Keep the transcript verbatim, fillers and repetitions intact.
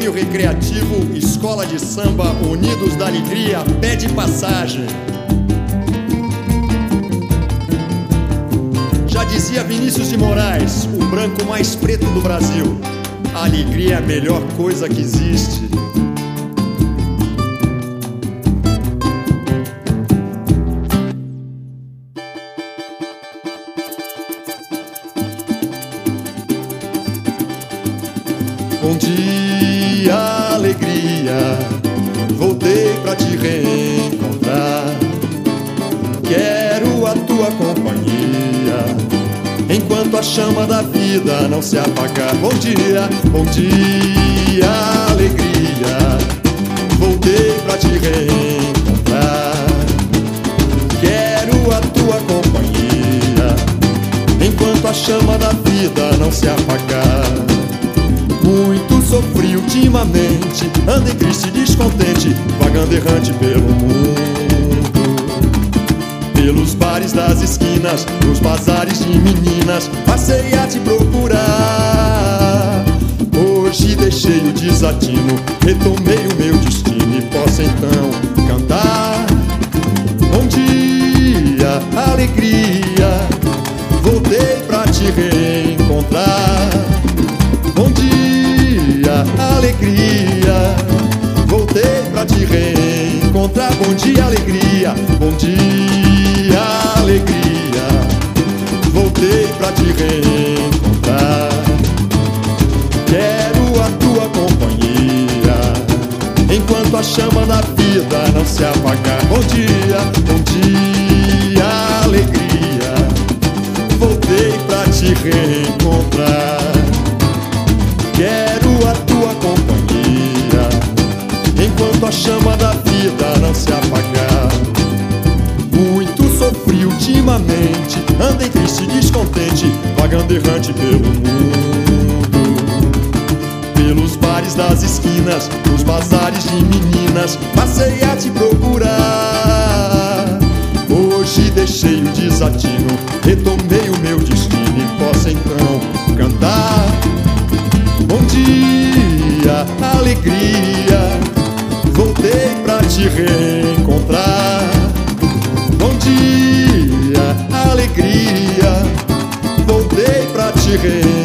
Condomínio Recreativo Escola de Samba Unidos da Alegria pede passagem. Já dizia Vinícius de Moraes, o branco mais preto do Brasil: a alegria é a melhor coisa que existe. Bom dia, alegria, voltei pra te reencontrar. Quero a tua companhia, enquanto a chama da vida não se apagar. Bom dia, bom dia, alegria, voltei pra te reencontrar. Quero a tua companhia, enquanto a chama da vida não se apagar. Muito sofri ultimamente, andei triste e descontente, vagando errante pelo mundo, pelos bares das esquinas, nos bazares de meninas, passei a te procurar. Hoje deixei o desatino, retomei o meu destino e posso então cantar. Bom dia, alegria, voltei pra te reencontrar. Bom dia, alegria, voltei pra te reencontrar. Bom dia, alegria, bom dia, alegria, voltei pra te reencontrar. Quero a tua companhia, enquanto a chama da vida não se apagar. Bom dia, bom dia, alegria, voltei pra te reencontrar. Quero a tua companhia, enquanto a chama da vida não se apagar. Muito sofri ultimamente, andei triste e descontente, vagando errante pelo mundo, pelos bares das esquinas, nos bazares de meninas, passei a te procurar. Hoje deixei o desatino, retomei o meu destino e posso então cantar. Bom dia, alegria, voltei pra te reencontrar. Bom dia, alegria, voltei pra te reencontrar.